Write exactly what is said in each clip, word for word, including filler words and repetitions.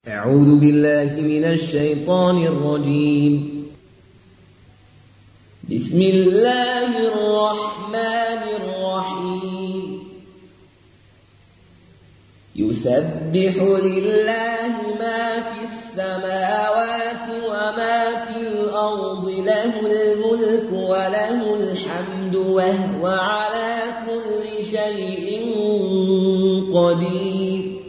أعوذ بالله من الشيطان الرجيم. بسم الله الرحمن الرحيم. يسبح لله ما في السماوات وما في الأرض، له الملك وله الحمد وهو على كل شيء قدير.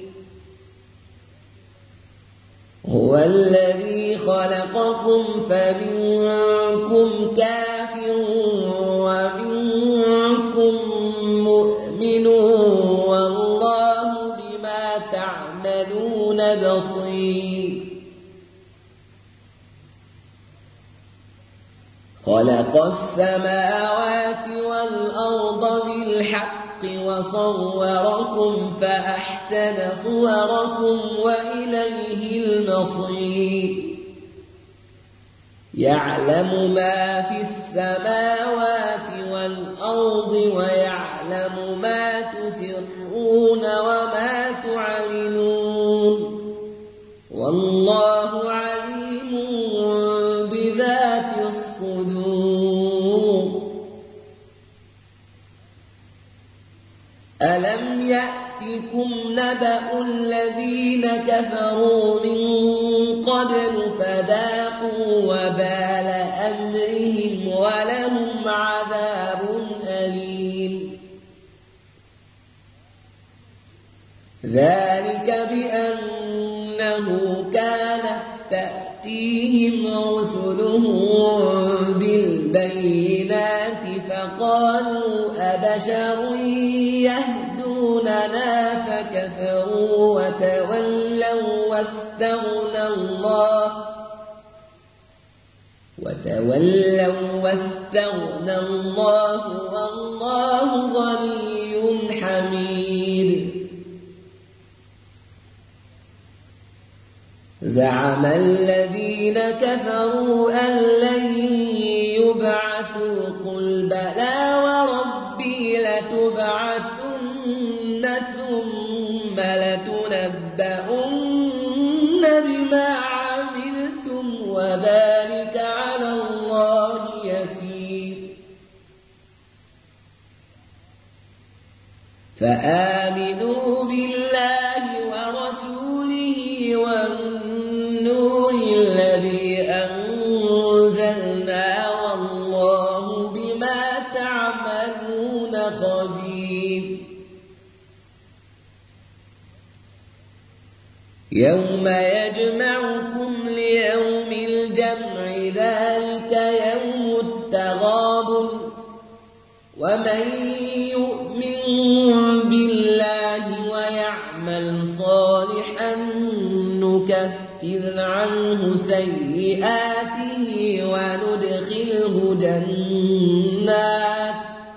هو الذي خلقكم فمنكم كافر ومنكم مؤمن، والله بما تعملون بصير. خلق السماوات والأرض بالحق وصوركم فأحسن صوركم وإليه المصير. يعلم ما في السماوات والأرض ويعلم ما تسرون وما تعلنون، والله عليم بذات الصدور. ألم يأتكم نبأ الذين كفروا من قبل فذاقوا وبال أمرهم ولهم عذاب أليم. ذلك بأنه كانت تأتيهم رسلهم بالبينات فقالوا أبشر يهدوننا فكفروا وتولوا واستغنى الله وتولوا واستغنى الله والله غني حميد. زعم الذين كفروا أن لن يبعثوا قل بلى وربي لتبعثن ثم لتنبؤن بما عملتم وذلك على الله يسير. فآمنوا بالله ورسوله والنور الذي أنزلنا والله بما تعملون خبير. يوم يجمعكم ليوم الجمع ذلك يوم التغابن، ومن يؤمن بالله ويعمل صالحا نكفر عنه سيئاته وندخله جنات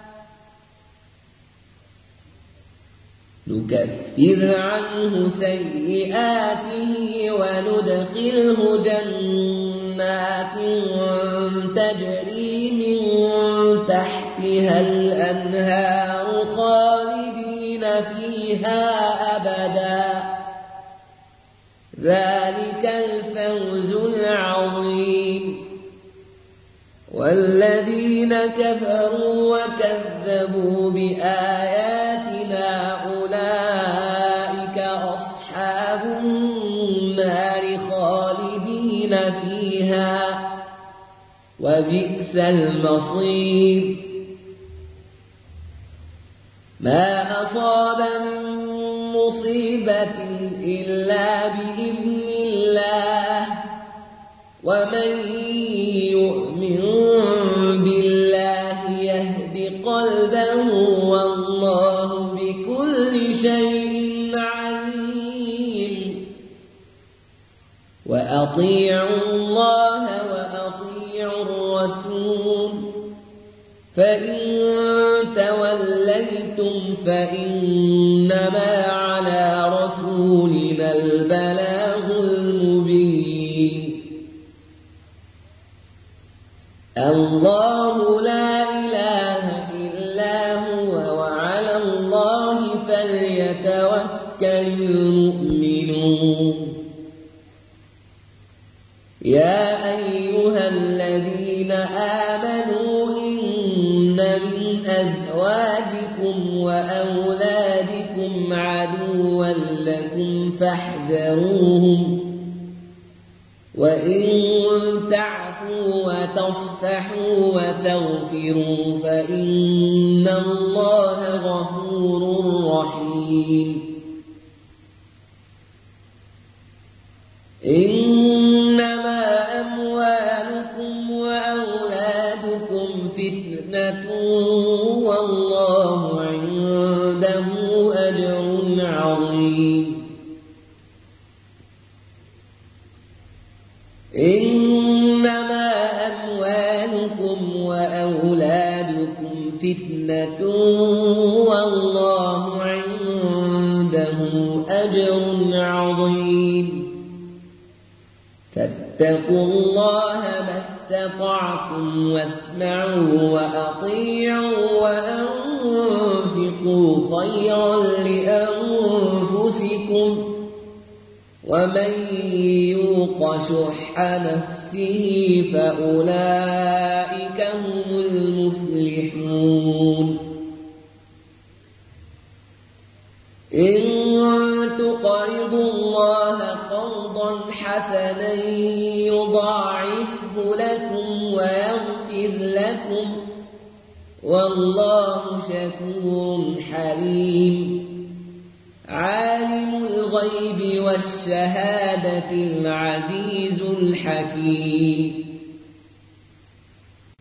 نكفر عنه سيئاته وندخله جنات تجري من تحتها الأنهار خالدين فيها أبدا، ذلك الفوز العظيم. والذين كفروا وكذبوا بآياتنا أولئك أصحاب النار خالدين فيها وبئس المصير. ما أصاب من مصيبة إلا بإذن الله، ومن يؤمن بالله يهد قلبه والله بكل شيء عليم. وأطيعوا الله وأطيعوا الرسول، فإن توليتم فإنما على رسولنا البلاغ المبين. الله لا إله إلا هو وعلى الله فليتوكل المؤمنون. يا أيها الذين آمنوا إن من أزواجكم وأولادكم عدوا لكم فاحذروهم وإن تعفوا وتصفحوا وتغفروا فإن الله غفور رحيم. إنما أموالكم وأولادكم فتنة والله عنده أجر عظيم. إنما أموالكم وأولادكم فتنة والله عنده أجر عظيم. فاتقوا الله ما استطعتم واسمعوا وأطيعوا وأنفقوا خيرا لأنفسكم ومن يوق شح نفسه فأولئك هم المفلحون. إن تقرضوا الله قرضا حسنا يضاعفه لكم ويغفر لكم والله شكور حليم. عالم الغيب والشهادة العزيز الحكيم.